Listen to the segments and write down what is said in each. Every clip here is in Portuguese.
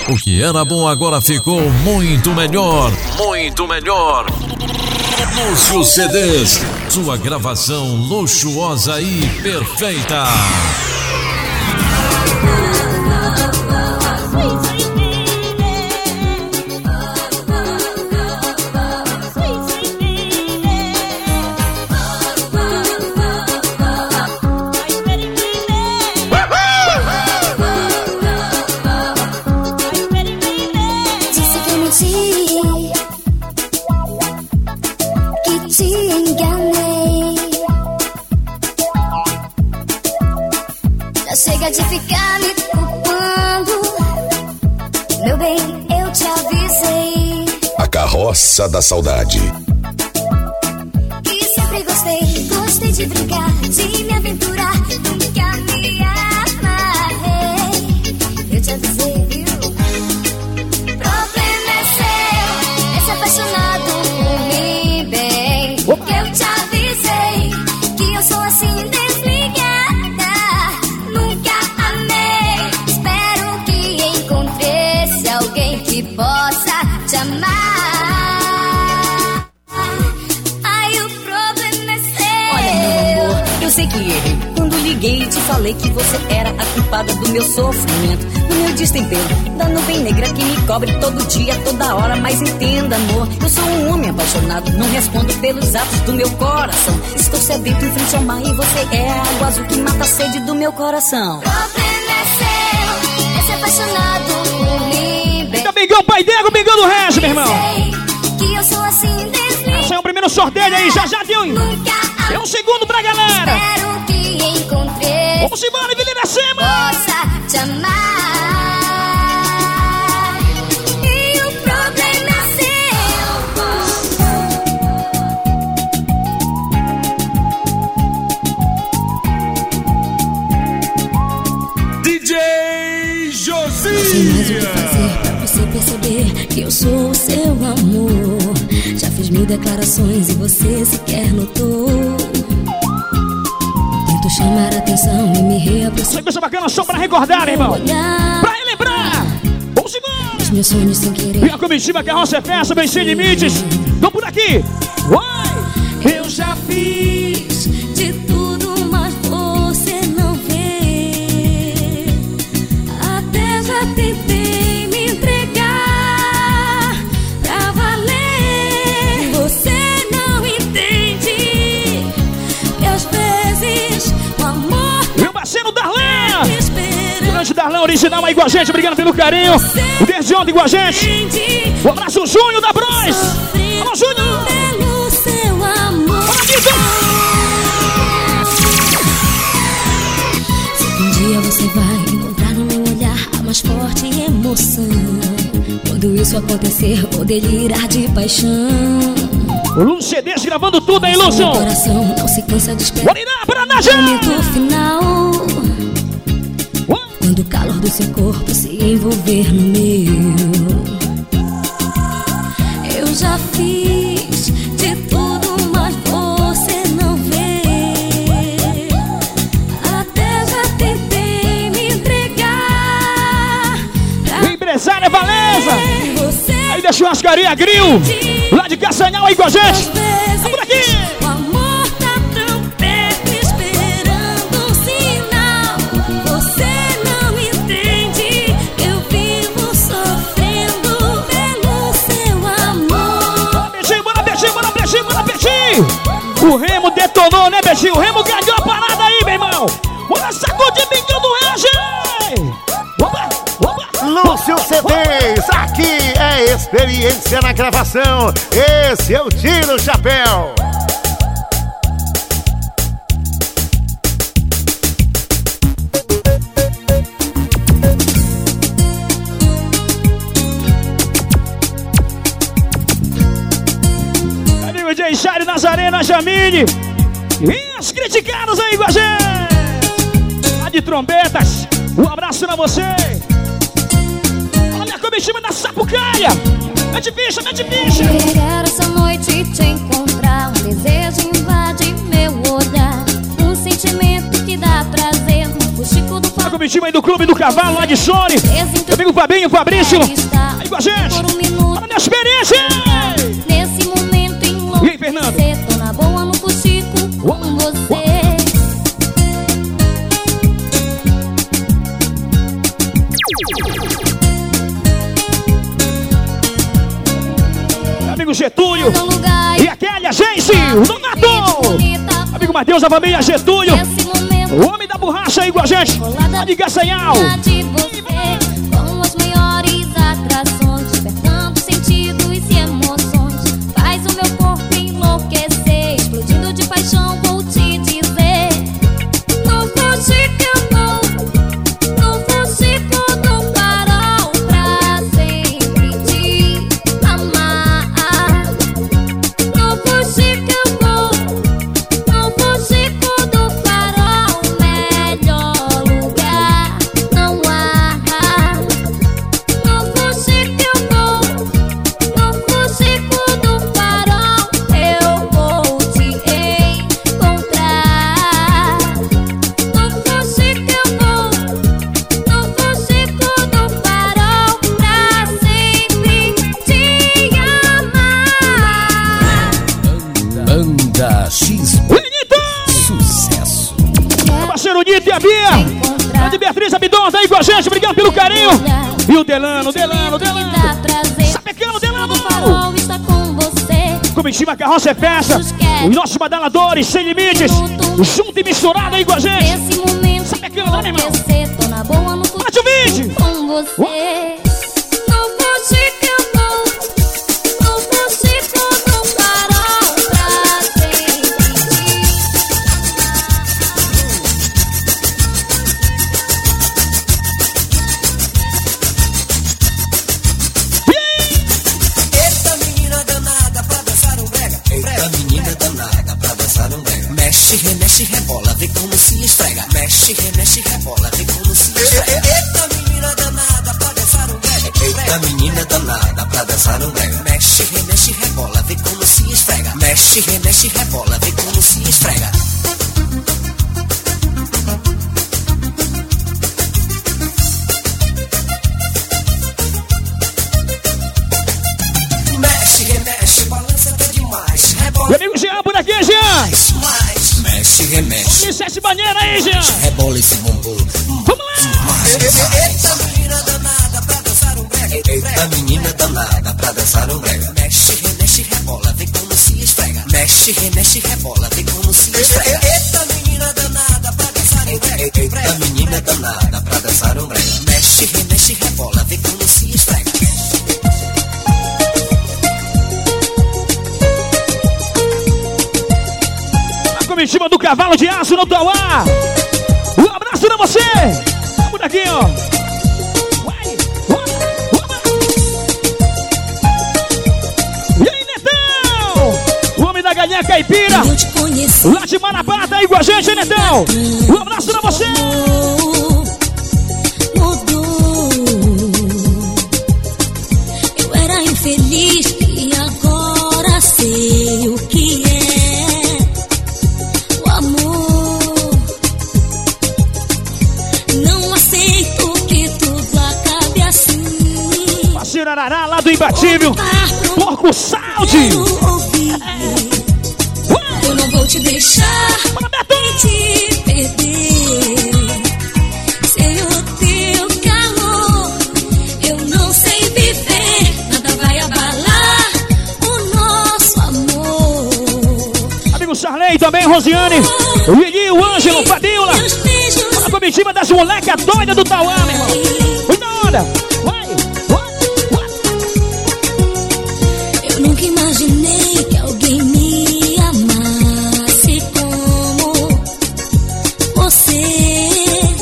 O que era bom agora ficou muito melhor. Muito melhor. Lúcio CDs, sua gravação luxuosa e perfeita. Chega de ficar me culpando. Meu bem, eu te avisei. A Carroça da Saudade. E sempre gostei de brincar, de me aventurar. Nunca me amarrei. Eu te avisei, viu? Problema é seu, é ser apaixonado por mim, bem. Que eu te avisei que eu sou assim desligada. Alguém que possa te amar. Ai, o problema é seu. Olha, meu amor, eu sei que errei quando liguei e te falei que você era a culpada do meu sofrimento, do meu destempero, da nuvem negra que me cobre todo dia, toda hora. Mas entenda, amor, eu sou um homem apaixonado, não respondo pelos atos do meu coração. Estou sedento em frente ao mar e você é a água azul que mata a sede do meu coração. Problema é seu, é ser apaixonado por mim. Amigão Pai Diego, amigão do Regis, meu irmão. Que eu sou assim desligada. Esse é o primeiro sorteio aí, já deu, hein? Tem um segundo pra galera. Espero que encontrei. Vamos embora, Avenida Acima. Possa te amar. E o problema é seu. DJ Josinha. Sei mais o que fazer pra você perceber que eu sou o seu amor. Já fiz 1000 declarações e você sequer notou. Tento chamar a atenção e me reaproximar. Coisa bacana, só pra recordar, irmão. Pra relembrar. Vamos embora. Os meus sonhos sem querer. E a comitiva Carroça é festa, bem sem limites. Vamos por aqui. Vai. Eu já fiz de tudo, mas você não vê. Até já tentei me entregar pra valer. Você não entende que às vezes o amor. Meu parceiro Darlan, grande Darlan original aí com a gente, obrigado pelo carinho. Desde ontem com a gente. Um abraço, Júnior da Bros. Alô, Júnior. Pelo seu amor. Se um dia você vai encontrar no meu olhar a mais forte emoção, quando isso acontecer, vou delirar de paixão. O Lúcio CDs gravando tudo aí, Lúcio. Meu coração não se cansa de esperar. Paraná, já. O momento final, quando o calor do seu corpo se envolver no meu. Eu já fiz de tudo, mas você não vê. Até já tentei me entregar. Empresária Valesa. Aí da churrascaria Grill, lá de Castanhal aí com a gente. Tá por aqui. O amor tá tão perto, esperando um sinal. Você não entende, eu vivo sofrendo pelo seu amor. Bora, Betinho, bora, Betinho. O Remo detonou, né, Betinho? O Remo ganhou a parada aí, meu irmão. Bora sacudir bicão do Regis. Opa. Lúcio CDs, aqui é experiência na gravação. Esse é o Tiro Chapéu. Amigo Jay Jairo, Nazarena, Jamile. E os criticados aí com a gente. Lá de trombetas, um abraço pra você. Olha a comitiva da Sapucaia. Mete bicha. Quero essa noite te encontrar. Um desejo invade meu olhar. Um sentimento que dá prazer. No fuxico do comitiva aí do Clube do Cavalo, lá de Sony. Meu amigo Fabinho, Fabrício. Aí com a gente. Olha a minha experiência. Nesse momento em E aí, Fernando? tô na boa no fuxico com você. Meu amigo Getúlio. E a Kelly, a Gente, o Donato. Amigo Matheus, a família Getúlio. O homem da borracha aí com a gente. Lá de Gaçanhal. Com as maiores atrações, despertando sentidos e emoções. Faz o meu corpo enlouquecer, explodindo de paixão, vou te dizer. Não foge que eu vou, não foge quando parou pra sempre te amar. Não foge que eu vou, não foge quando parou o melhor lugar. Não há. Não foge que eu vou, não foge quando parou. Eu vou te encontrar. Não foge que eu vou, não foge quando parou pra sempre te amar. Banda X. Bonito! Sucesso. Meu parceiro Nito e a Bia. A de Beatriz Abidon tá aí com a gente. Obrigado pelo carinho. E o Delano. Sapecando, Delano. Farol está com você. Comitiva Carroça é Festa. Os nossos badaladores sem limites. Junto e misturado aí com a gente. Nesse momento Sapecando, né, meu irmão? tô na boa no Bate o vídeo. com você. Não foge que eu vou, não foge quando parou pra sempre. Eita menina danada pra dançar um brega. Eita menina danada pra dançar um brega. Mexe, remexe, rebola, vê como se esfrega. Mexe, remexe, rebola, vê como se esfrega. Eita menina danada pra dançar um brega. Eita menina danada pra dançar um brega. Mexe, remexe, rebola, vê como se esfrega. Mexe, remexe, rebola, vê como se esfrega. Mexe, remexe, balança até demais. Rebola Meu amigo Jean por aqui, Jean. mais. Mexe, remexe. E sete banheira aí, Jean. Rebola esse bumbum. Vamos lá. Eita menina danada pra dançar um brega. Eita menina danada pra dançar um brega. Mexe, remexe, rebola, vê como se esfrega. Mexe, remexe, rebola, vê como se esfrega. Eita menina danada pra dançar um brega. Eita menina danada pra dançar um brega. Mexe, remexe, rebola, vê como se esfrega. A comitiva do Cavalo de Aço no Tauá. Um abraço pra você. Vamos daqui, ó. Vai. E aí, Netão? O homem da galinha caipira. Eu te conheci. Lá de Marabá, tá aí com a gente, hein, Netão? Um abraço pra você. Mudou. Eu era infeliz e agora sei o que é o amor. Não aceito que tudo acabe assim. Parceiro Arará, lá do Imbatível. Porco Salde. Quero ouvir. Eu não vou te deixar e te perder. Sem o teu calor, eu não sei viver. Nada vai abalar o nosso amor. Amigo Charley também, Rosiane. O Lili, o Ângelo, o Fadila. Meus beijos A comitiva das molecas doidas do Tauá, meu irmão. Foi da hora. Vai. eu nunca imaginei que alguém me amasse como você.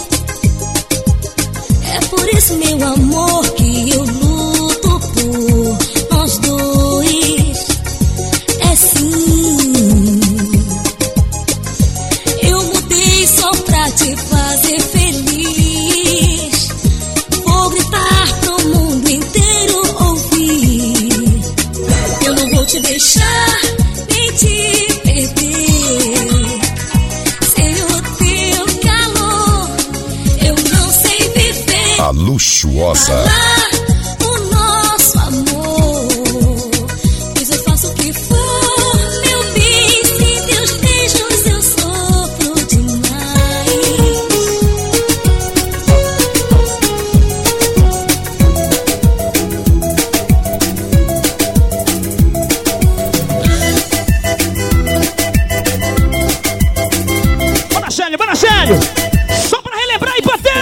É por isso, meu amor, que eu luto por nós dois. É sim. Eu mudei só pra te fazer feliz. Vou gritar pro mundo luxuosa. O nosso amor, pois eu faço o que for, meu bem, sem teus beijos eu sofro demais. Bora, Célio! Só pra relembrar e bater!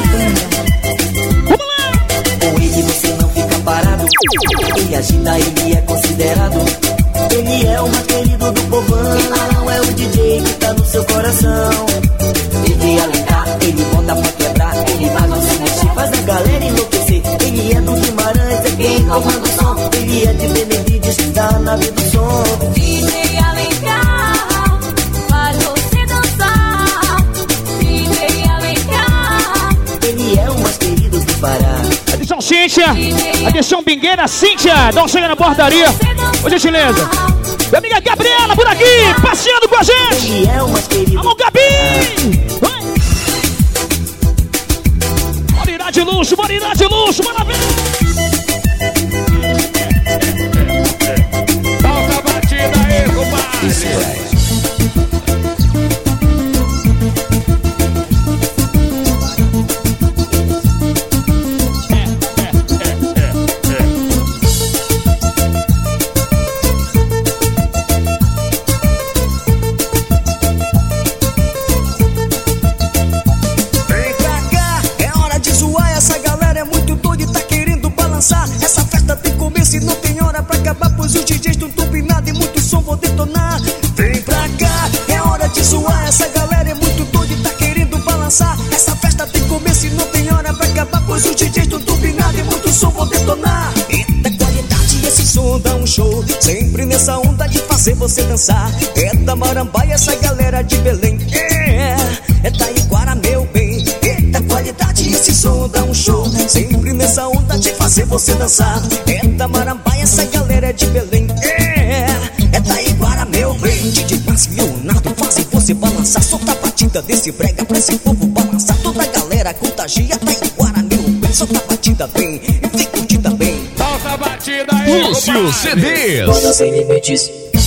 Vamos lá! Com ele você não fica parado. Ele agita, ele é considerado. Ele é o mais querido do povão. Não é o DJ que tá no seu coração. Ele alentar, ele bota pra quebrar. Ele faz você mexer, faz a galera enlouquecer. Ele é do Guimarães, é quem comanda o som. Ele é de Benevides, da nave do som. DJ Alencar, faz você dançar. DJ Alencar, Ele é o mais querido do Pará. Atenção, Cíntia! Atenção, Bingueira, Cíntia! Dá um chega na portaria! Ô, gentileza! Minha amiga Gabriela por aqui, passeando com a gente! Ele é o mais querido. Alô, Gabi! Bora ir de luxo, bora ver! Toca a batida aí, compadre. Vem pra cá, é hora de zoar. Essa galera é muito doida e tá querendo balançar. Essa festa tem começo e não tem hora pra acabar, pois os DJs estão turbinados e muito som vão detonar. Vem pra cá, é hora de zoar. Essa galera é muito doida e tá querendo balançar. Essa festa tem começo e não tem hora pra acabar, pois os DJs estão turbinados e muito som vão detonar. Eita qualidade, esse som dá um show. Sempre nessa onda de fazer você dançar. É da Marambaia, essa galera de Belém. É da Iguara, meu bem. Eita qualidade, esse som dá um show. Sempre nessa onda de fazer você dançar. É da Marambaia, essa galera é de Belém. É da Iguara, meu bem. DJ Márcio e Leonardo fazem você balançar. Solta a batida desse brega pra esse povo balançar. Toda a galera contagia da Iguara, meu bem. Solta a batida bem e vem curtida bem. Toca a batida aí, Lúcio CDs. Banda sem limites.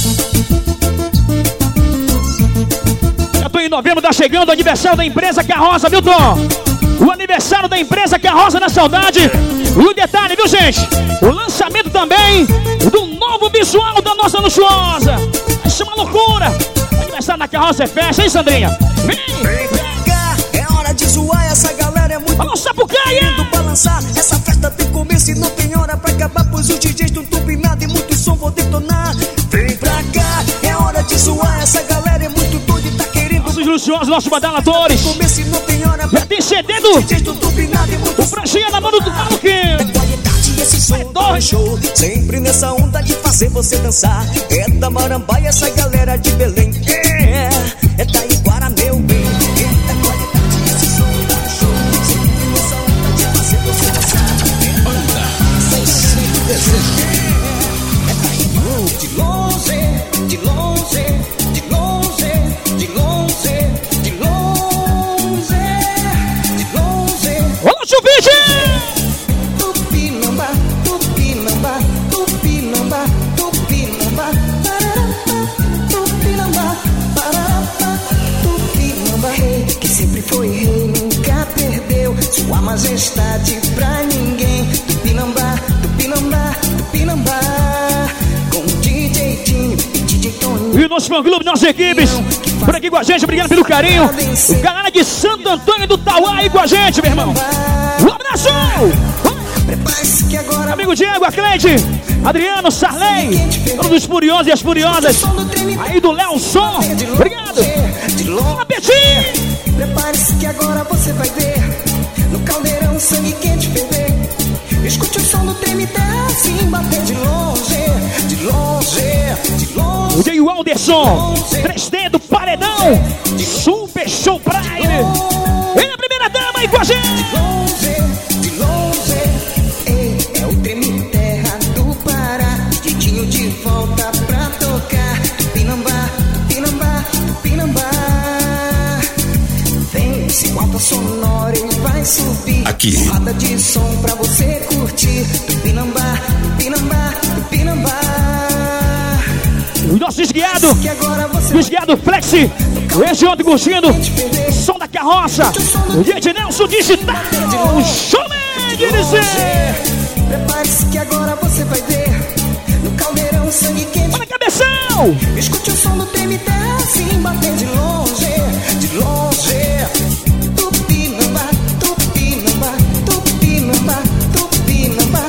Já tô em novembro, tá chegando o aniversário da empresa Carroça, viu, Tom? O aniversário da empresa Carroça na Saudade. E o detalhe, viu, gente? O lançamento também do novo visual da nossa luxuosa. Vai ser uma loucura. O aniversário da Carroça é festa, hein, Sandrinha? Vem! Vem pra cá, é hora de zoar. Essa galera é muito Alô, Sapucaia! querendo balançar. Essa festa tem começo e não tem hora pra acabar, pois os DJs estão turbinados e muito som vão detonar. Vem pra cá, é hora de zoar. Essa galera é muito doida e tá querendo Nossos luxuosos, nossos badaladores. começo e não tem hora pra Já tem CD do DJs estão turbinados e muito o Pranchinha na mão do Maluque. qualidade, esse som dá um show. Sempre nessa onda de fazer você dançar. É da Marambaia, essa galera de Belém. É da Iguara, meu bem. É da qualidade, esse som dá um show. Sempre nessa onda de fazer você dançar. É da Iguara. De longe, de longe, de longe, de longe, de longe, de longe. Olá, Chuvite! Tupinambá, Tupinambá, Tupinambá, Tupinambá, Tupinambá, Tupinambá, rei que sempre foi rei, nunca perdeu sua majestade pra ninguém. Tupinambá, Tupinambá, Tupinambá, com DJ Tinho e DJ Toninho. E o nosso fã-clube, nossas equipes, por aqui com a gente, obrigado pelo carinho. O galera de Santo Antônio do Tauá aí com a gente, meu irmão. Um abraço! Prepare-se que agora Amigo Diego, a Cleide, Adriano, Sarley, todos os furiosos e as furiosas. Aí do Léo Som, obrigado. Fala, Betinho! Prepare-se que agora você vai ver no caldeirão sangue quente ferver. Escute o som do treme terra assim bater de longe, de longe, de longe. O J. Alderson, 3D do Paredão, Super Show Prime. Vem a primeira dama aí com a gente. De longe, é o treme terra do Pará. Ditinho de volta pra tocar. Tupinambá, Tupinambá, Tupinambá. Vem, se volta sonora ele vai subir. Aqui. Roda de som pra você curtir. Tupinambá, Tupinambá, Tupinambá. O nosso esguiado Flexi, esse ontem curtindo o som da carroça. O gente Nelson Digital, o showman de dizer. Prepare-se que agora você vai ver. No caldeirão, sangue quente. Olha a cabeção! Escute o som do TMT, assim, bater de longe, de longe. Tupinambá, Tupinambá, Tupinambá, Tupinambá.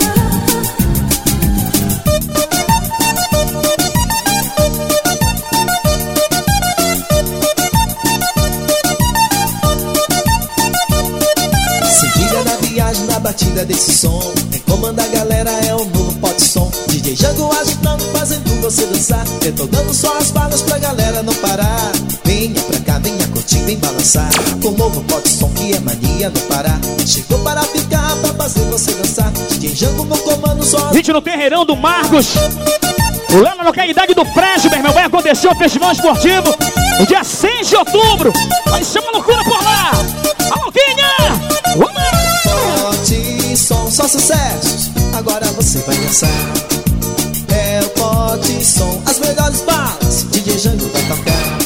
Se liga na viagem, na batida desse som. Quem comanda a galera é o novo Pote Som. DJ Jango agitando, fazendo você dançar. Detonando só as balas pra galera não parar. Venha pra cá, venha curtir, vem balançar. Com o novo Pote Som que é mania não parar. Chegou para ficar, pra fazer você dançar. DJ Jango no comando só. Gente, no terreirão do Marcos, lá na localidade do Prédio, meu irmão, vai acontecer o Festival Esportivo no dia 6 de outubro. Vai ser uma loucura por lá. A Louquinha! Pote Som, só sucessos. Agora você vai dançar. É o Pote Som, as melhores balas. DJ Jango vai tocar.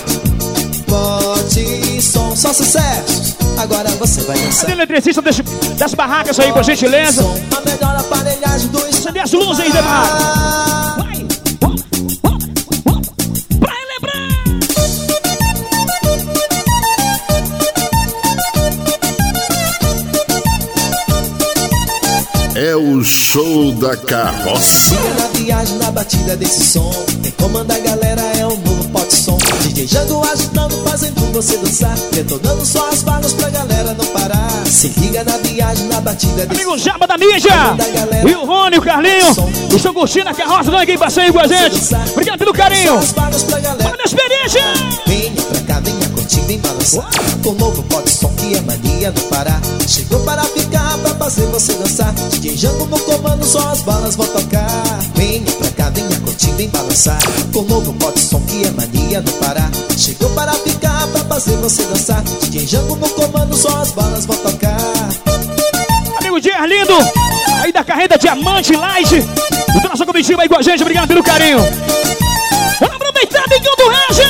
Pote Som, só sucessos. Agora você vai dançar. Cadê o eletricista das barracas aí, por gentileza? A melhor aparelhagem do Acende as luzes aí, da barraca. Vai! Pra relembrar! É o show da carroça. Siga na viagem, na batida desse som. Quem comanda a galera é o novo Pote Som. DJ Jango agitando, fazendo você dançar. Detonando só as balas pra galera não parar. Se liga na viagem, na batida desse som. Amigo Jaba da mídia! E o Rony, o Carlinho estão curtindo a carroça, dando aqui passeio com a gente. Obrigado pelo carinho. Olha a experiência! Venha pra cá, venha curtir, vem balançar. Com o novo Pote Som que é mania não parar. Chegou para ficar, pra fazer você dançar. DJ Jango no comando, só as balas vão tocar. Venha pra cá, venha curtir, vem balançar. Com o novo Pote Som que é mania não parar. Chegou para ficar, pra fazer você dançar. DJ Jango no comando, só as balas vão tocar. Amigo Dias Lindo, aí da carreira Diamante Light. O nosso comitiva aí com a gente, obrigado pelo carinho. Vamos aproveitar, Biguinho do Raja!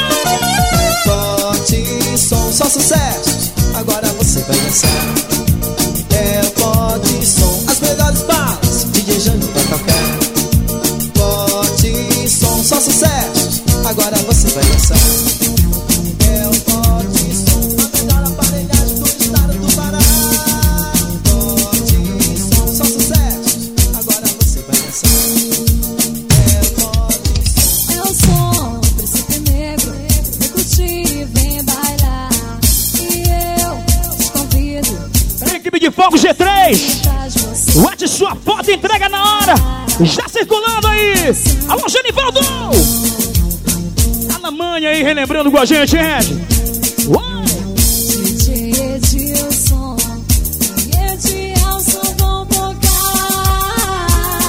Pote Som, só sucessos. Agora você vai dançar. É o Pote Som, as melhores balas. DJ Jango vai tocar. Pote Som, só sucessos. Agora você vai dançar. É o Pote Som, a melhor aparelhagem do estado do Pará. Pote Som, só sucessos. Agora você vai dançar. É o Pote Som. É o som, príncipe negro. Vem curtir, vem bailar. E eu te convido. Equipe de Fogo G3, Traz você. bate sua foto e entrega na hora. Já circulando aí. Alô, Genivaldo! Tá na manha aí, relembrando com a gente, Ed. Uau! DJ Edilson e Edilson vão tocar.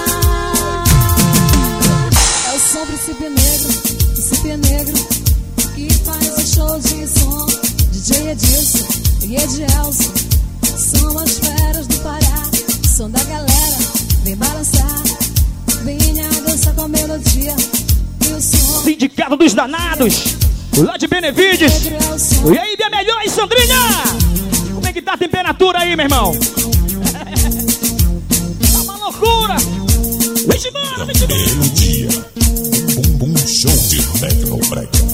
É o som Príncipe Negro que faz o show de som. DJ Edilson e Edilson são as feras do Pará. O som da galera vem balançar, venha dançar com a melodia e o som. Sindicato dos Danados, lá de Benevides. E aí, minha melhor, e Sandrinha? Como é que tá a temperatura aí, meu irmão? Tá uma loucura! Vem embora, vem embora! Meio-dia. Bumbum show de Tecnobrega.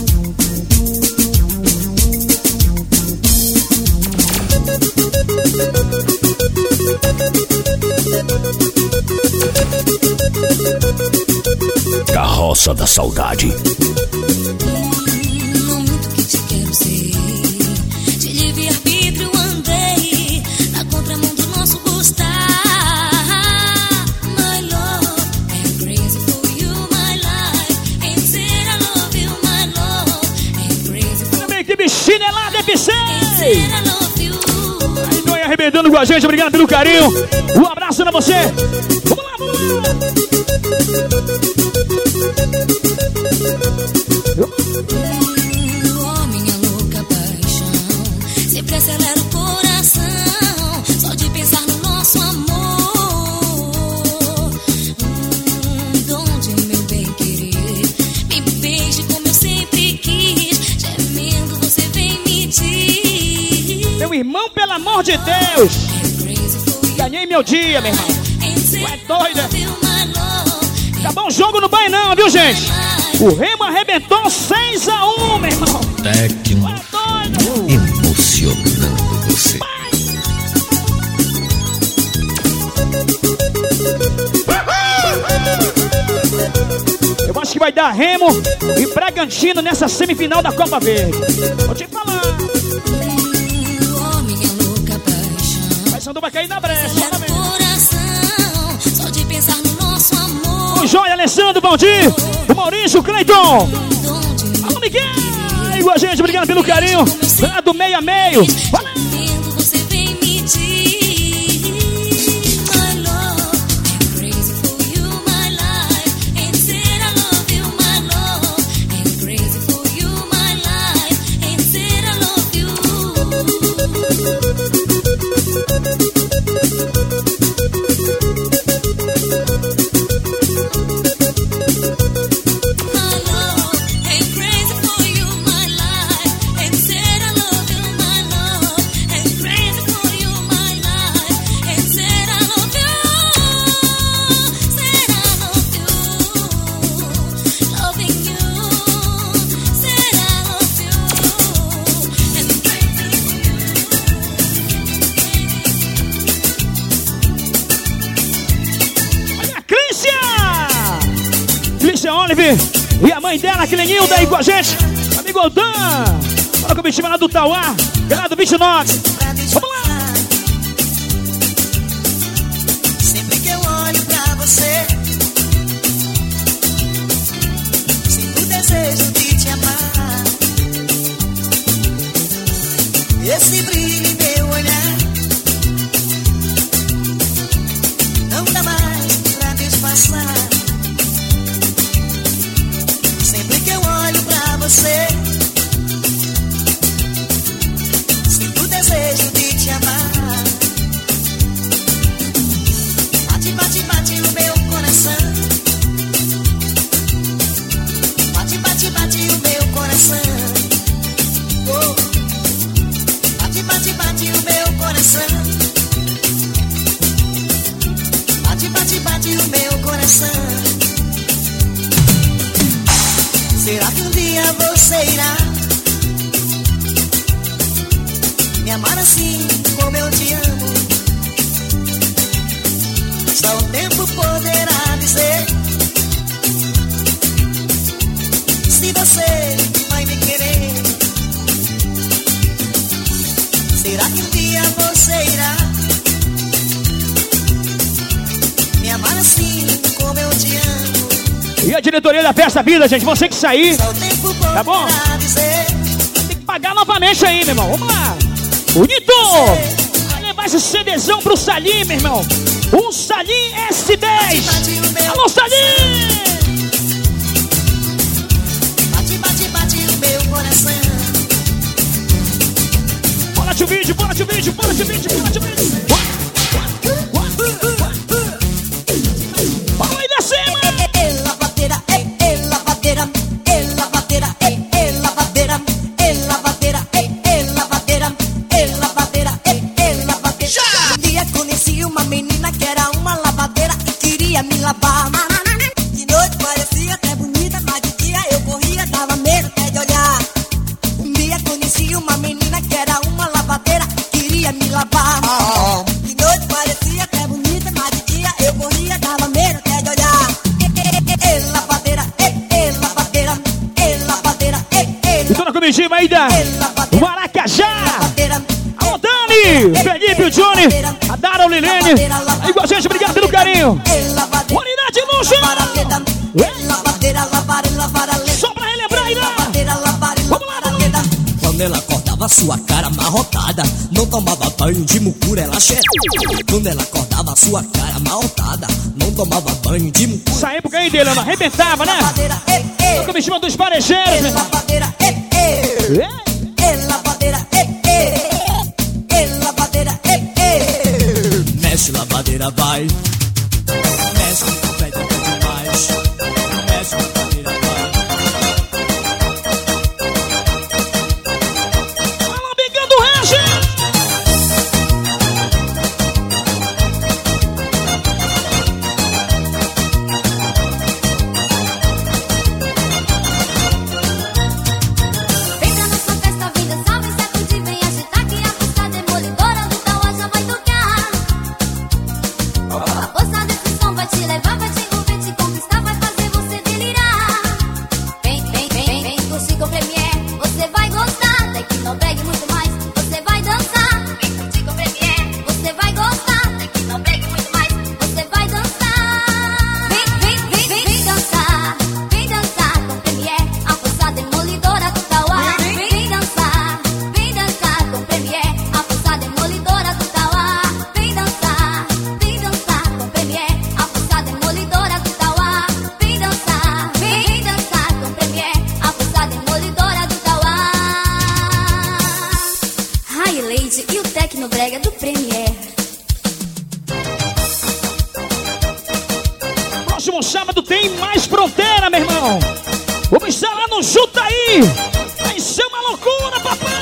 Carroça da Saudade. Não muito que te quero ser. De livre arbítrio andei na contramão do nosso gostar. My love, I'm crazy for you, my life. And said I love you, my love. I'm crazy for Minha equipe chinelada FC. said I love you. Então aí, arrebentando com a gente, obrigado pelo carinho. Um abraço pra você. Vamos lá, vamos lá. Oh, minha louca paixão, sempre acelera Meu irmão, pelo amor de Deus. Ganhei meu dia, meu irmão. Ué, doida. Tá bom jogo no banho não, viu, gente? O Remo arrebentou 6-1, meu irmão. Tecno. Ué, doida. Emocionando você. Eu acho que vai dar Remo e Bragantino nessa semifinal da Copa Verde. Vou te falar. Minha louca paixão. Mas Sandu vai cair na brecha. Coração, só de pensar no nosso amor. O Joia, Alessandro, Valdir, o Maurício, o Cleiton. Alô, Miguel. Igual a gente, obrigado pelo carinho. Lá do meio a meio. Valeu. Você vem me diz, my love, I'm crazy for you, my life. And said I love you, my love. I'm crazy for you, my life. And said I love you. My love, I'm crazy for you, my life. And said I love you, my love. I'm crazy for you, my life. And said I love you. Said I love you. Loving you. Said I love you. And crazy for you. Olha a Clícia! Clícia Olive e a mãe dela, Clenilda, aí com a gente. Amigo Aldan. Fala com o bichinho lá do Tauá. Grado 29. Vamos lá! Sempre que eu olho pra você, sinto o desejo de te amar. Esse brilho em meu olhar não dá mais pra disfarçar. Sempre que eu olho pra você, sinto o desejo de te amar. Bate, bate, bate o meu coração. Bate, bate, bate o meu coração. Oh. Bate, bate, bate o meu coração. Bate, bate, bate o meu coração. Será que um dia você irá me amar assim como eu te amo? Só o tempo poderá dizer se você vai me querer. Será que um dia você irá me amar assim como eu te amo? E a diretoria da Festa Vida, gente, você que sair, Só o tempo tá bom? poderá dizer Tem que pagar novamente aí, meu irmão. Vamos lá. Bonito! Vai levar esse CDzão pro Salim, meu irmão. Um Salim S10. Alô, Salim! bate, bate, bate o meu coração. Bora de vídeo, bora de vídeo, bora de vídeo, bora de vídeo. Vamos aí da cima! Lavadeira, lavadeira, lavadeira, lavadeira, lavadeira, lavadeira, lavadeira, lavadeira. Um dia conheci uma menina que era uma lavadeira e queria me lavar. De noite parecia até bonita, mas de dia eu corria, dava medo até de olhar. Um dia conheci uma menina que era uma lavadeira e queria me lavar. De noite parecia até bonita, mas de dia eu corria, dava medo até de olhar. Lavadeira, lavadeira, lavadeira, E toda a comitiva aí da Maracajá. Alô, Dani, Felipe, o Johnny, a Dara, o Lilene. Aí com a gente, obrigado pelo carinho. Unidade de luxo. Só pra relembrar aí, né? Vamos lá, vamos lá. Quando ela acordava sua cara amarrotada, não tomava banho de mucura, ela cheirava. Quando ela acordava sua cara amarrotada, não tomava banho de mucura. Essa época aí dele, ela arrebentava, né? Toca me chama dos parejeiros, meu irmão. Lavadeira, lavadeira, lavadeira, mexe lavadeira, vai. Mexe pede demais. Mexe lavadeira, vai. Alô, Bigão do Range. brega do Premier. Próximo sábado tem mais fronteira, meu irmão. Vamos estar lá no Jutaí. Vai ser uma loucura, papai.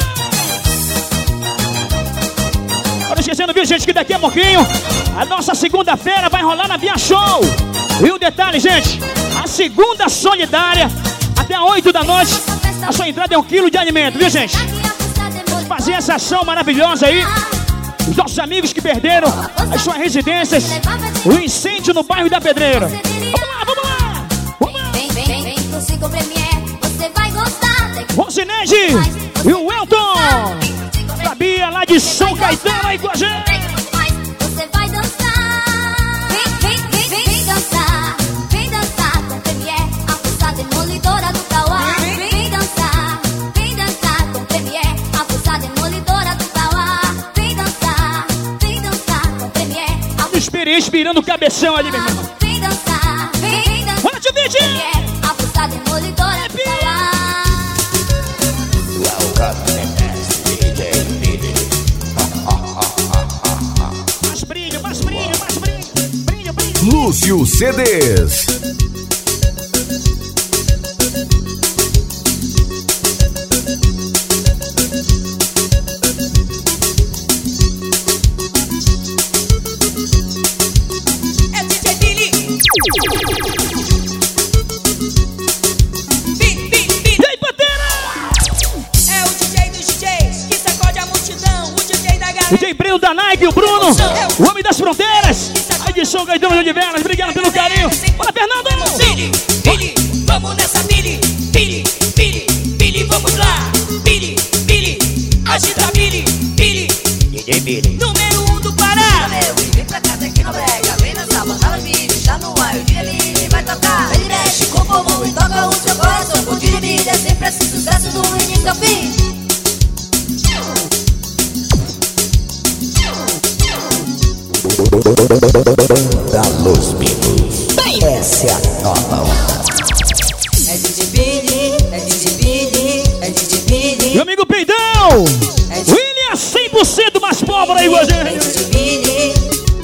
Não esquecendo, viu, gente, que daqui a pouquinho a nossa segunda-feira vai rolar na Via Show. E o detalhe, gente, a segunda solidária até 8 da noite. A sua entrada é 1 quilo de alimento, viu, gente? Vamos fazer essa ação maravilhosa aí. Os nossos amigos que perderam as suas residências, o incêndio no bairro da Pedreira. Vamos lá, vamos lá! Vamos lá! Vem pro Cico Premier, você vai gostar. Rosineide e o Elton! Sabia lá de São Caetano aí com a gente! Você vai dançar. Vem dançar. Vem dançar com Premier, a força demolidora do Cauá. Vem dançar com Premier, a força demolidora do Cauá. Vem dançar com Premier, a Inspirando o cabeção ali, meu irmão. Vem dançar Bate o vídeo! a força demolidora do Cauá. Mais brilho, mais brilho, mais brilho. Brilho, brilho. Lúcio CDs. É DJ Billy. E aí, Pantera? É o DJ dos DJs que sacode a multidão. O DJ da galera. O DJ Breno da Nike, o Bruno, o homem das fronteiras. A edição Gaidão de Velas, obrigado pelo carinho. Bora, Fernando! Billy, vamos nessa Billy, vamos lá. Billy, agita Billy, DJ Billy. Número 1 do Pará. Vem pra cá, aqui no brega. Vem dançar, botar os vídeos, tá no ar. O DJ Billy vai tocar. Ele mexe com o povo e toca o seu coração. O DJ Billy é sempre esse sucesso do início ao fim. Da Los Picos. Essa é a nova onda. É DJ Billy, é DJ Billy, é DJ Billy. Meu amigo Peidão! William 100% mais pobre aí com a É gente. DJ Billy.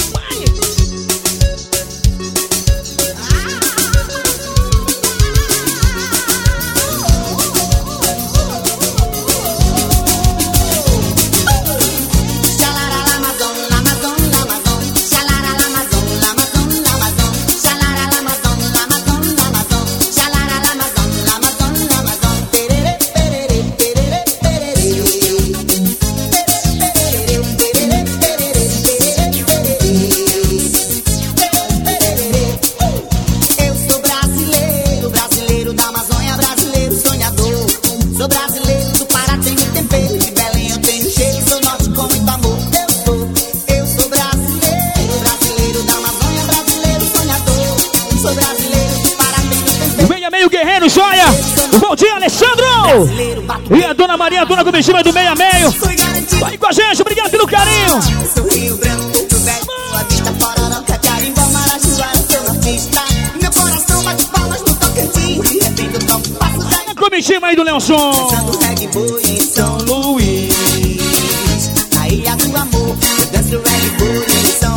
Eu sou brasileiro, brasileiro da Amazônia, brasileiro sonhador. Sou brasileiro do Pará, tenho tempero. De Belém eu tenho cheiro, sou norte com muito amor. Eu sou brasileiro, brasileiro da Amazônia, brasileiro sonhador. Sou brasileiro do Pará, tenho tempero. Venha meio guerreiro, joia! Bom dia, Alessandro! Brasileiro, bato E a dona Maria, a dona comitiva do meia meio. fui garantido. Vai com a gente, obrigado pelo carinho! Sou Rio Branco, Porto Velho, Boa Vista, Pororoca, Carimbó, Marajoara, sou nortista. Meu coração bate palmas no Tocantins. De repente eu toco passo da A comitiva aí do Leonson. dançando reggae boi em São Luís. Na ilha do amor, eu danço reggae boi em São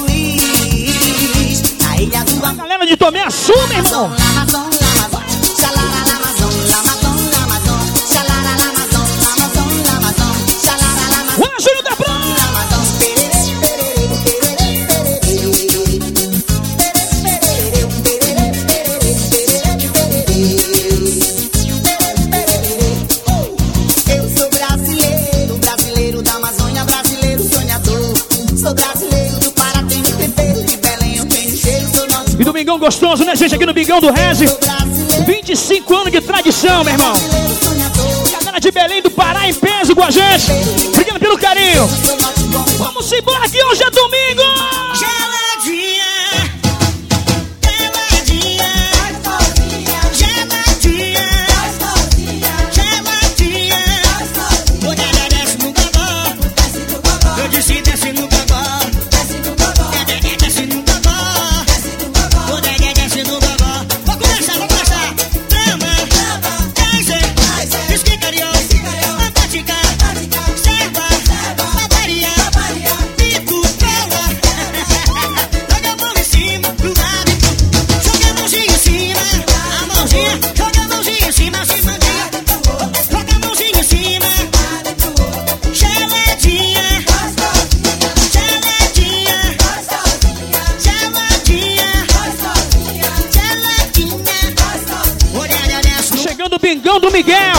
Luís. Na ilha do amor. Galera de Tomé, assume, irmão! Lamazon, Lamazon, xalara, Lamazon, Lamazon, Lamazon, xalara, Lamazon, Lamazon, Lamazon, xalara, Lamazon, O Júlio da Praia! Lamazon, perere, perere, perere, perere, perere, Eu sou brasileiro, brasileiro da Amazônia, brasileiro sonhador. Sou brasileiro do Pará, tenho tempero. De Belém eu tenho cheiro, sou norte. E domingão gostoso, né, gente? Aqui no Bingão do Reze. 25 anos de tradição, meu irmão. Galera de Belém do Pará em peso com a gente. Obrigado pelo carinho. Vamos embora que hoje é domingo. Geladinha, geladinha, geladinha, geladinha. Mulher desce no gogó, eu disse desce no gogó, desce no gogó, desce no gogó, mulher desce no gogó. Vou começar. Drama, Kaiser, esquicariou, apática, serva, babaria,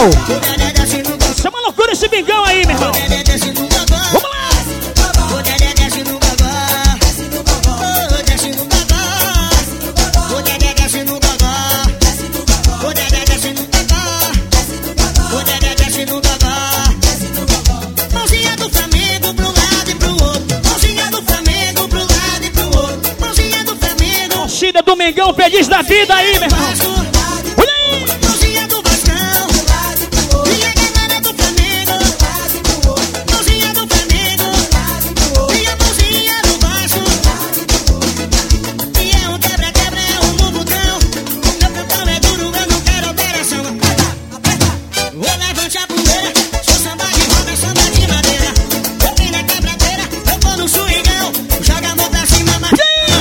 Isso é uma loucura esse bingão aí, meu irmão. Vamos lá. Mãozinha do Flamengo pro lado e pro outro. Mãozinha do Flamengo pro lado e pro outro. Mãozinha do Flamengo. Torcida do Mengão feliz da vida aí, meu irmão. Olha aí. Mãozinha do Vascão. E a galera do Flamengo. Mãozinha do Flamengo. E a mãozinha do Vasco. E é um quebra-quebra, é um bubutão. O meu cantão é duro, eu não quero operação. Vou levante a poeira. Sou samba de roda, samba de madeira. Eu vim na quebradeira, eu vou no swingão. Joga a mão pra cima, mas...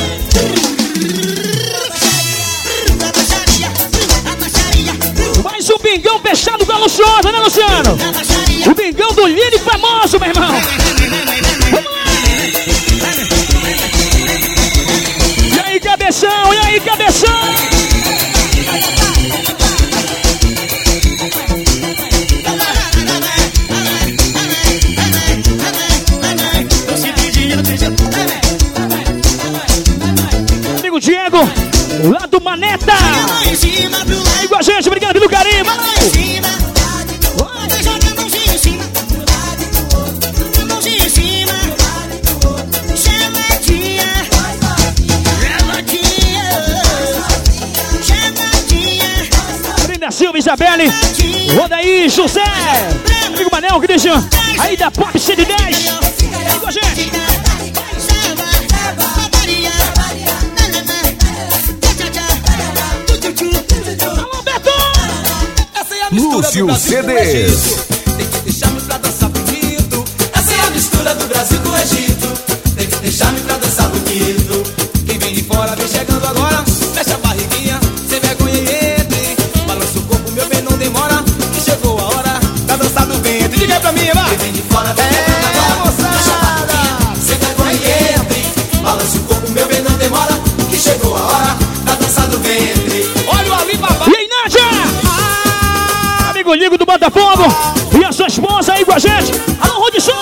Mais um bingão fechado com a Luciana, né, Luciano? O bingão do Lili famoso, meu irmão. Vamos lá. E aí, cabeção? E aí, cabeção? Amigo Diego, lá do Maneta. Aí com a gente, obrigado pelo carinho. Brenda Silva, Isabelle, Rodaí, José, amigo Manel, Cristian, aí da Pop 110. Aí com a gente. Lúcio CDs. Tem que deixar-me pra dançar bonito. Essa é a mistura do Brasil com o Egito. Tem que deixar-me pra dançar bonito. Quem vem de fora vem chegando agora. Fecha a barriguinha, sem vergonha e entre. Balança o corpo, meu bem, não demora. Que chegou a hora da dança do ventre. Diga aí pra mim, vai. Quem vem de fora vem chegando agora. Fecha a barriguinha, sem vergonha e entre. Balança o corpo, meu bem, não demora. Que chegou a hora da dança do ventre. Olha o Alibaba. E aí, Nádia? Amigo Ligo do Botafogo e a sua esposa aí com a gente. Alô, Rodson!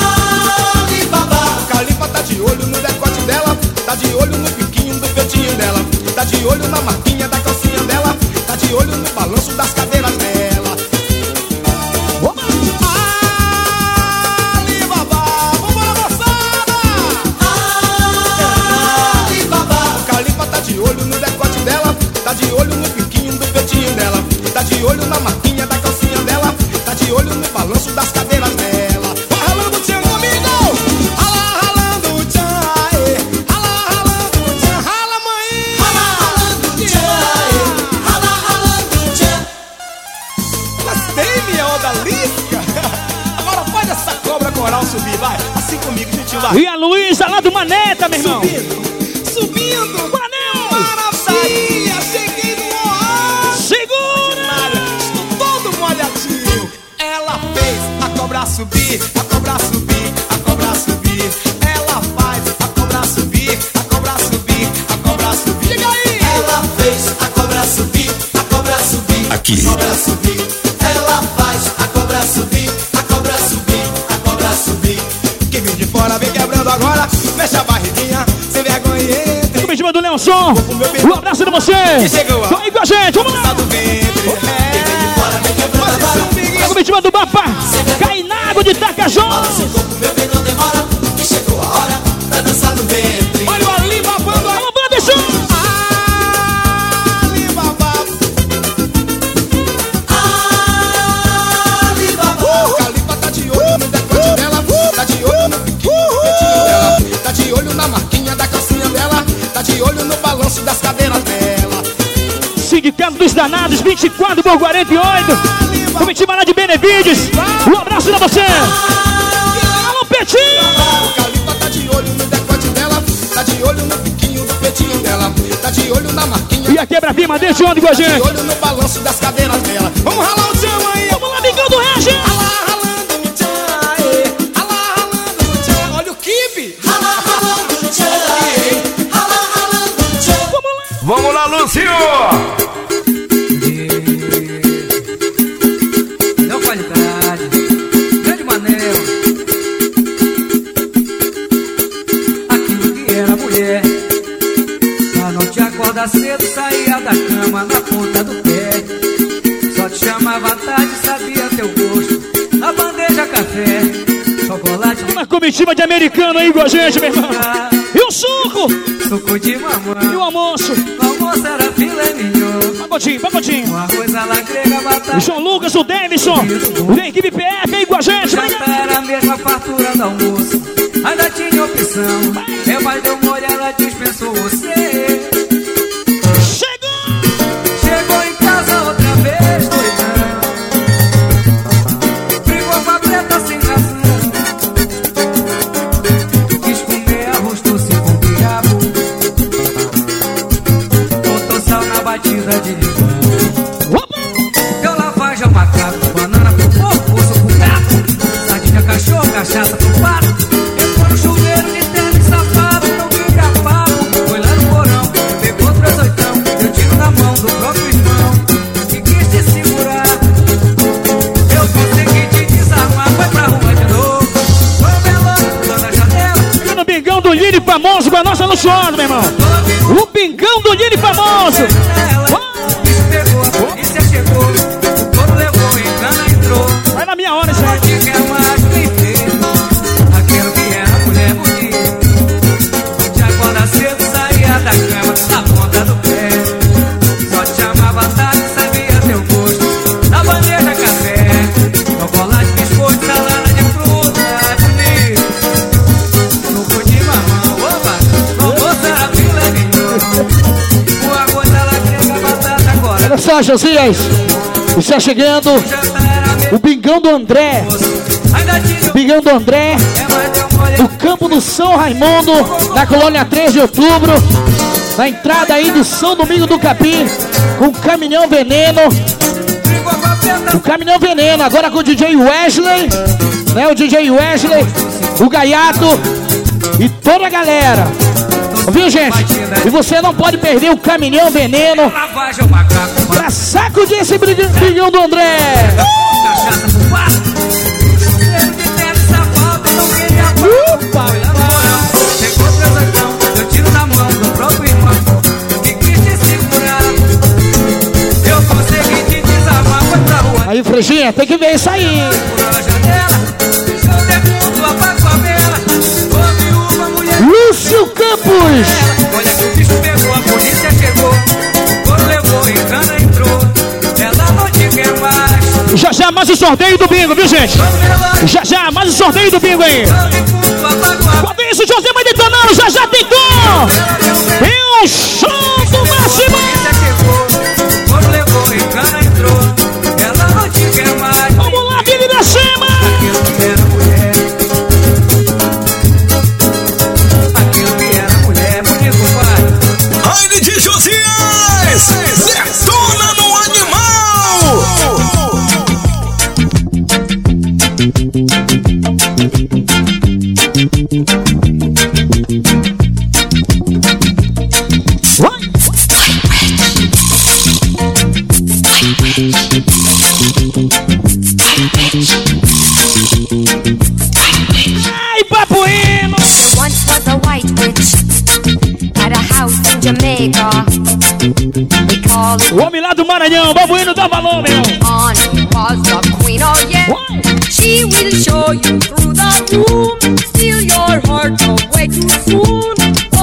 A Califa tá de olho no decote dela. Tá de olho no piquinho do peitinho dela. Tá de olho na marquinha da calcinha dela. Tá de olho no balanço das cadeiras dela. Alibaba, vambora, moçada! Alibaba. A Califa tá de olho no decote dela. Tá de olho no piquinho do peitinho dela. Tá de olho na marquinha da calcinha dela. Tá de olho no balanço das cadeiras dela. Vai ralando o tchan comigo. Rala, ralando o tchan, aê. Rala, ralando o tchan. Rala, mãe. Rala, ralando o tchan, aê. Rala, ralando o tchan. Gostei, minha odalisca. Agora faz essa cobra coral subir, vai. Assim comigo, gente, vai. E a Luísa lá do Maneta, meu irmão. Subindo, subindo. Manel! Maravilha, cheguei no ar. Segura! Estou todo molhadinho. Ela fez a cobra subir, a cobra subir, a cobra subir. Ela faz a cobra subir, a cobra subir, a cobra subir. Diga aí! Ela fez a cobra subir, a cobra subir, Aqui. a cobra subir. Ela faz a cobra subir, a cobra subir, a cobra subir. Quem vem de fora vem quebrando agora. Fecha a barriguinha, sem vergonha e entre. Comitiva do Leonson, um abraço de você. Tô aí com a gente, vamos lá. Do ventre. Quem vem de fora vem quebrando agora. Comitiva do Bapa, Cainago de Itacajó. Meu bem, não demora, que chegou a hora da dança do ventre. Olha o Alibaba, Alô, Banderson. Alibaba. Alibaba. Califa tá de olho no decote dela. Tá de olho no piquinho do peitinho dela. Tá de olho na marquinha da calcinha dela. Tá de olho no balanço das cadeiras dela. Sindicato dos Danados, 24 por 48. Comitiva lá de Benevídeos. Um abraço pra você. Alô, Petinho. Califa tá de olho no decote dela. Tá de olho no piquinho do peitinho dela. Tá de olho na marquinha. E a quebra-firma, deixa onde com a Tá de gente. olho no balanço das cadeiras dela. Vamos ralar o tchan aí. Vamos lá, Mingão do Regis. Rala, ralando o tchan, aê. Rala, ralando o tchan. Olha o kibe. Rala, ralando o tchan, aê. Rala, ralando o tchan. Vamos lá, Lúcio! acorda cedo, saía da cama na ponta do pé. Só te chamava à tarde, sabia teu gosto. Na bandeja café, chocolate. Uma comitiva de americano aí com a gente, meu irmão. E o suco? Suco de mamão. E o almoço? O almoço era filé mignon. Pagodinho, pagodinho. Uma coisa lá grega, batata. O João Lucas, o Davidson. Vem equipe PF aí com a gente. Janta era a mesma fartura do almoço. Ainda tinha opção. Meu pai deu mole, ela dispensou você. Chegou em casa outra vez, doidão. Brigou com a preta sem razão. Quis comer arroz doce com quiabo. Botou sal na batida de limão. Deu lavagem ao macaco, banana pro porco, osso pro gato. Sardinha, cachorro, cachaça pro pato. Entrou no chuveiro de terno e sapato. Não fica papo, foi lá no porão. Pegou 3 oitão, deu tiro na mão do próprio irmão. E quis te segurar. Eu consegui te desarmar, foi pra rua de novo. Foi o melão, pulando a janela. No Bingão do Lili famoso com a nossa luxuosa, meu irmão. O Bingão do Lili famoso. Bicho pegou, a polícia chegou. O couro levou, engana, entrou. Vai na minha hora, isso Não aí. te quer mais bem feito. Aquilo que era mulher bonita. Te acorda cedo, saía da cama na ponta do pé. Só te chamava à tarde, sabia teu gosto. Na bandeja café, chocolate, biscoito, salada de fruta, bonito. Suco de mamão, opa, o almoço era filé mignon. O arroz ela grega, batata agora. Olha só, Josias. Está chegando o Bingão do André. Bingão do André. Do campo do São Raimundo, na colônia 3 de outubro. Na entrada aí do São Domingo do Capim. Com o Caminhão Veneno. O Caminhão Veneno, agora com o DJ Wesley. Né, o DJ Wesley. O Gaiato. E toda a galera. Viu, gente? E você não pode perder o Caminhão Veneno pra sacudir esse Bingão do André. Cachaça pro pato. Cheiro de terno, sapato, não queria papo. Foi lá no porão, pegou 3 oitão, deu tiro na mão do próprio irmão. Que quis te segurar. Eu consegui te desarmar, foi pra rua. Aí, Frejinha, tem que ver isso aí. Pulou na janela, deixou o defunto, apagou a vela. Ô viúva, mulher. Lúcio Campos. Olha que o bicho pegou, a polícia chegou. O couro levou, engana, entrou. Ela não te quer mais. Já já mais o sorteio do bingo, viu, gente? Já já mais o sorteio do bingo aí. Enquanto isso, José vai detonando, já já tem gol. É o show do Máximo. O couro levou, engana, entrou. Ela não te quer mais. Vamos lá, Billy da Chama. Aquilo que era mulher. Aquilo que era mulher, bonito pai. Raine de Josias, detona no animal. Ai, Papuíno. There once was a white witch at a house in Jamaica. They call it O homem lá do Maranhão, Babuíno dá valor, meu. on. Was the queen, oh yeah. She will show you through the room. Steal your heart away too soon. Oh.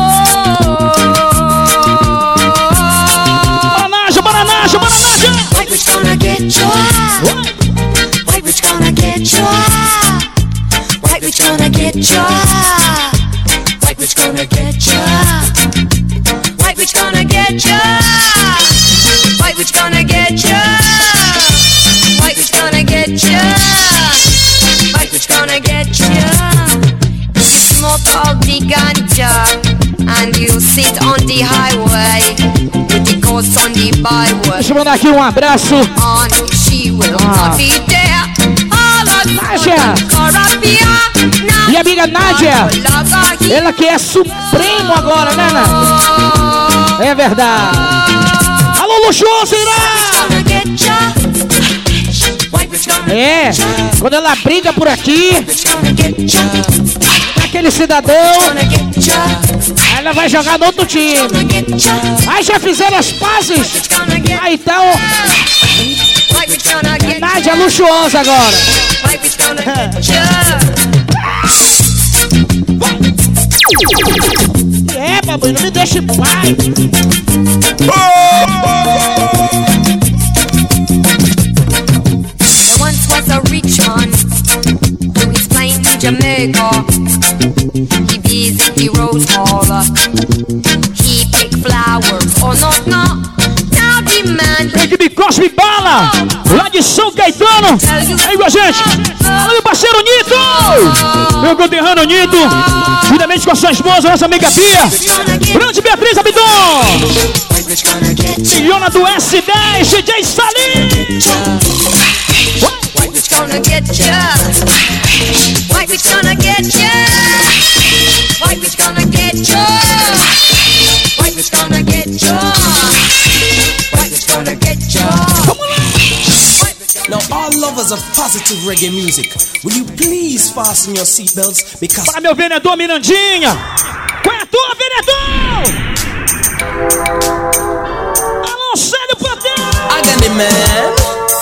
Baranaja, Baranaja, Baranaja. White witch gonna get you. White witch gonna get you. White witch gonna get you. White witch gonna get you. White witch gonna get you. White witch gonna get you. White witch gonna get you. White witch gonna get you. You smoke all the ganja and you sit on the highway with the ghosts on the byway. Deixa eu mandar aqui um abraço. On she will not be there. All of Nádia. Minha amiga Nádia. Ela que é supremo agora, né, Nádia? É verdade. Alô, luxuoso, irá! É, quando ela briga por aqui, aquele cidadão Ela vai jogar no outro time. Aí já fizeram as pazes. Aí então. Nádia luxuosa agora. É, babu, não me deixe em paz. There once was a rich man who is flying to Jamaica. He visit the rose hall. He pick flowers. Oh no, no. Now the man. Equipe Cosme Bala, lá de São Caetano. Aí com a gente. Olha meu parceiro Nito. Meu conterrâneo Nito. Juntamente com a sua esposa, nossa amiga Bia. Grande Beatriz Abidon. Milhona do S10, DJ Salim. White bitch gonna get ya. White bitch gonna get ya. White bitch gonna get ya. White bitch gonna get ya. White bitch gonna get ya. Now all lovers of positive reggae music, will you please fasten your seatbelts because... Para meu vereador Mirandinha. Qual é a tua, vereador? Alô, Célio Platão. Agandi, man.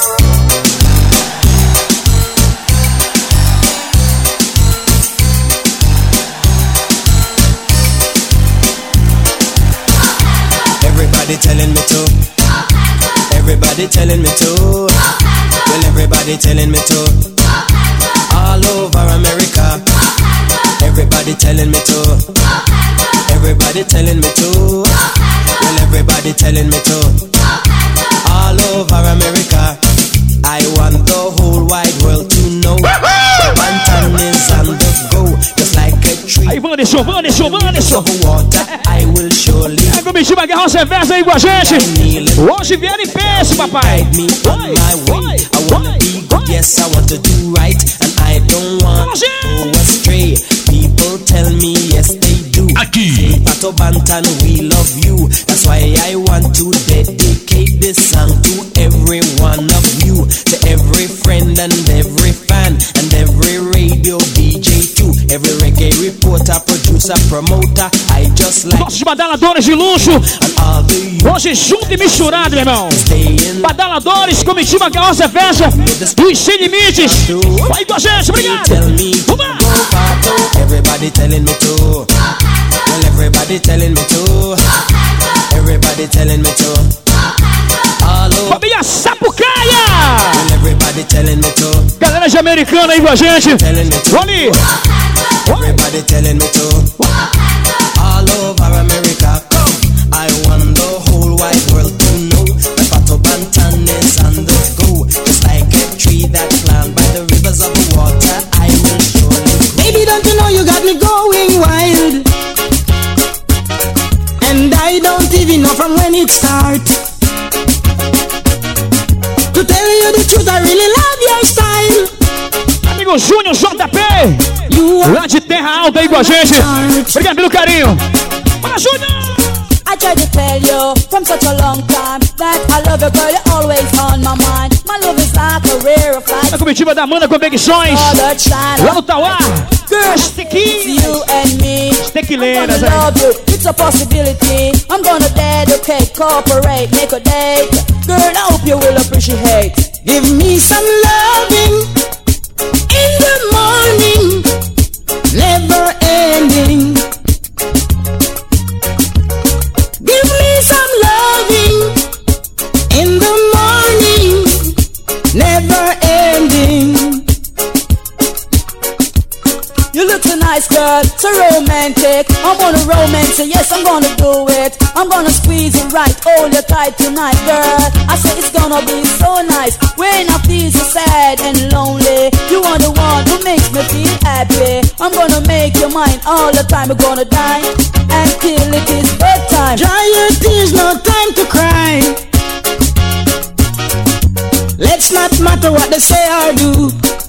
Everybody telling me to. Everybody telling me to. Well, everybody telling me to. All over America. Everybody telling me to. Everybody telling me to. Well, everybody telling me to. All over America. I want the whole wide world to know. Bantam is on the go, just like a tree. Aí, Vanderson. Water, I will surely. A comitiva Garrosa Reversa aí com a gente. Hoje vieram em peso, papai. Me on my way. I wanna be good, yes, I want to do right, and I don't want to go astray. People tell me yes, they do. Aqui. Pato Bantan, we love you. That's why I want to dedicate this song to every one of you, to every friend and every fan, and every radio DJ too, every reggae reporter, producer, promoter. I just like nossos badaladores de luxo. Hoje junto e misturado, meu irmão. Badaladores, comitiva Garrosa Reversa e Sem Limites. Vai com a gente, obrigado. Everybody telling me to. Well, everybody telling me to. Everybody telling me to. Família Sapucaia. Well, everybody telling me to. Galera de Americana aí com a gente. Rony. Everybody telling me to. All over America, come. I want the whole wide world to know that Pato Bantan is on the go, just like a tree that planted by the rivers of water. I will surely grow. Baby, don't you know you got me going wild? And I don't even know from when it starts. To tell you the truth, I really love your style. Amigo Júnior JP, lá de Terra Alta aí com a gente. Obrigado pelo carinho. Fala, Júnior! I tried to tell you from such a long time that I love you, girl, you're always on my mind. My love is like a rarefied. A comitiva da Amanda Convicções, lá no Tauá. As you and me. Tequileiras, I'm gonna love you, it's a possibility. I'm gonna dedicate, cooperate, make a date. Girl, I hope you will appreciate. Give me some loving in the morning, never ending. Give me some loving in the morning, never ending. You look so nice, girl, so romantic. I wanna romance it, yes, I'm gonna do it. I'm gonna squeeze it right, hold you tight tonight, girl. I say it's gonna be so nice when I feel so sad and lonely. You are the one who makes me feel happy. I'm gonna make you mine all the time. We're gonna dine until it is bedtime. Dry your tears, no time to cry. Let's not matter what they say or do.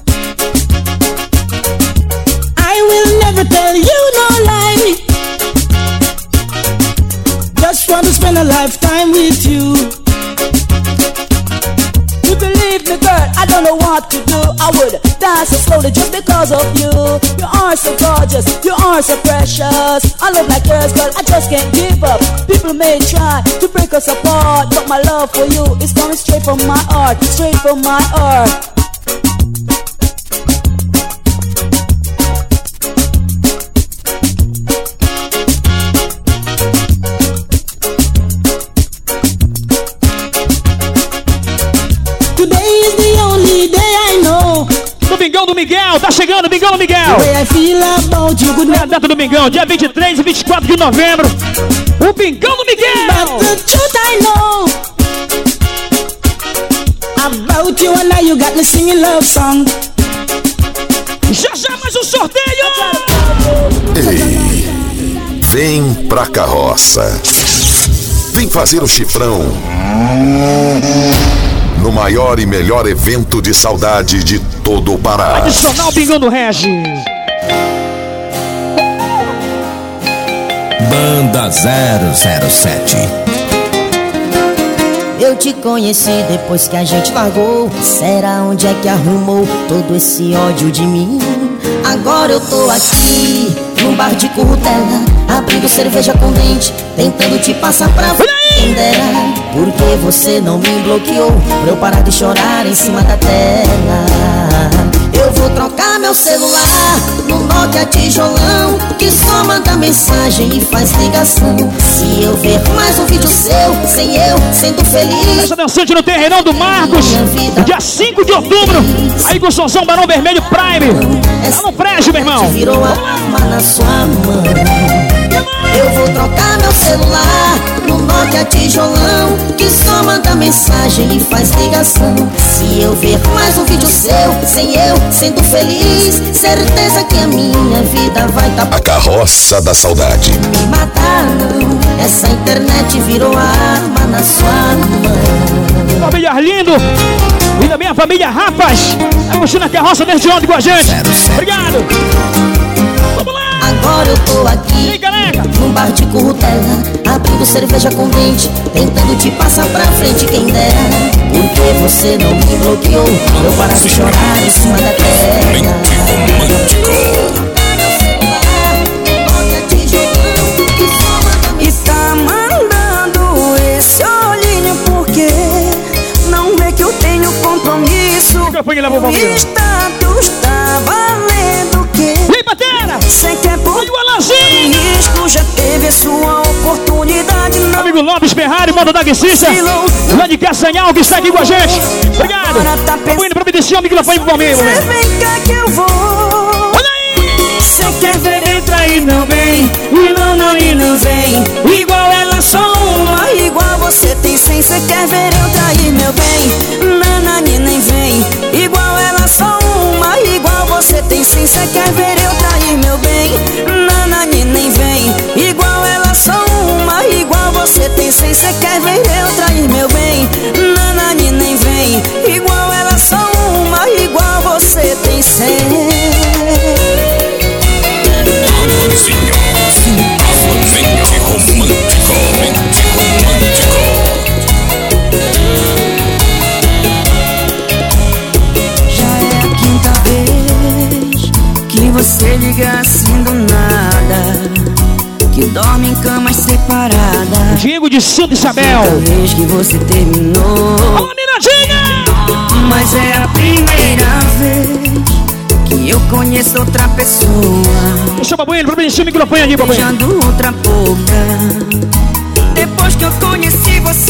I will never tell you no lie. Just want to spend a lifetime with you. You believe me, girl, I don't know what to do. I would dance so slowly just because of you. You are so gorgeous, you are so precious. I love like yours, girl, I just can't give up. People may try to break us apart, but my love for you is coming straight from my heart, straight from my heart. Domingão do Miguel, tá chegando, Domingão do Miguel. É a data do Domingão, dia 23 e 24 de novembro. O Domingão do Miguel. But the truth I know about you and now you got me singing love song. Já mais um sorteio. Ei, vem pra carroça. Vem fazer o chifrão no maior e melhor evento de saudade de todo o Pará. Adicional Bingão do Regis. Banda 007. Eu te conheci depois que a gente largou. Será onde é que arrumou todo esse ódio de mim? Agora eu tô aqui num bar de currutela, abrindo cerveja com dente, tentando te passar pra quem dera. Porque você não me bloqueou pra eu parar de chorar em cima da tela. Eu vou trocar meu celular no Nokia tijolão, que só manda mensagem e faz ligação. Se eu ver mais um vídeo seu, sem eu, sendo feliz. Essa dançante no Terreirão do Marcos, dia 5 de outubro. Aí com o Sonzão Barão Vermelho Prime. Tá no prédio, meu irmão. Virou a arma na sua mão. Eu vou trocar meu celular no Nokia tijolão, que só manda mensagem e faz ligação. Se eu ver mais um vídeo seu, sem eu, sendo feliz, certeza que a minha vida vai tá... A carroça da saudade. Me matar não, essa internet virou a arma na sua mão. Família Arlindo e também a família Rapas. Tá curtindo a carroça desde ontem com a gente. Obrigado. Vamos lá. Agora eu tô aqui num bar de currutela, abrindo cerveja com dente, tentando te passar pra frente quem dera. Porque você não me bloqueou, eu parar de chorar em cima da tela. E tá mandando esse olhinho porque não vê que eu tenho compromisso. O status tá valendo o quê? Cê quer por risco, já teve sua oportunidade. Não. Amigo Lopes Ferrari, moda da Guicista, lá de Castanhal, que está aqui com a gente. Obrigado. Tô indo pra obedição, amigo Lopes comigo. Cê vem cá que eu vou. Olha aí. Cê quer ver eu trair meu bem, e não vem. Igual ela só uma, igual você tem 100. Cê quer ver eu trair meu bem, nanani nem vem. Igual ela só uma, igual você tem 100. Cê quer ver eu trair meu bem, nanani nem vem. Igual ela só uma, igual você tem 100. Cê quer ver eu trair meu bem, nanani nem vem. Igual ela só uma, igual você tem 100. Você liga assim do nada, que dorme em camas separadas. Diego de Santa Isabel. Toda vez que você terminou. Alô, Ninadinha! Mas é a primeira vez que eu conheço outra pessoa. Deixa o babuinho, providencia o microfone ali, babuinho. Beijando outra boca. Depois que eu conheci você.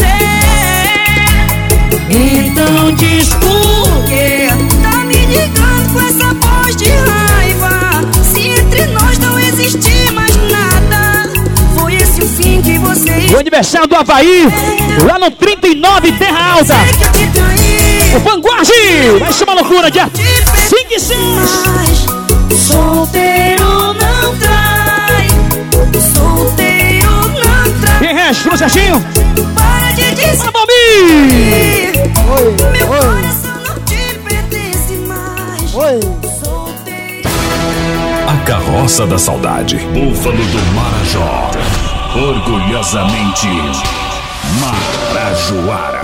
Então diz por quê? Tá me ligando com essa voz de raiva. Se entre nós não existir mais nada, foi esse o fim que você... O aniversário do Havaí, lá no 39 Terra Alta. O Vanguard, vai ser uma loucura, dia 5 e 6. Solteiro não trai, solteiro não trai. E aí, Regis, tudo certinho? Para de dizer. Meu coração não te pertence mais. A carroça da saudade. Búfalo do Marajó. Orgulhosamente Marajoara.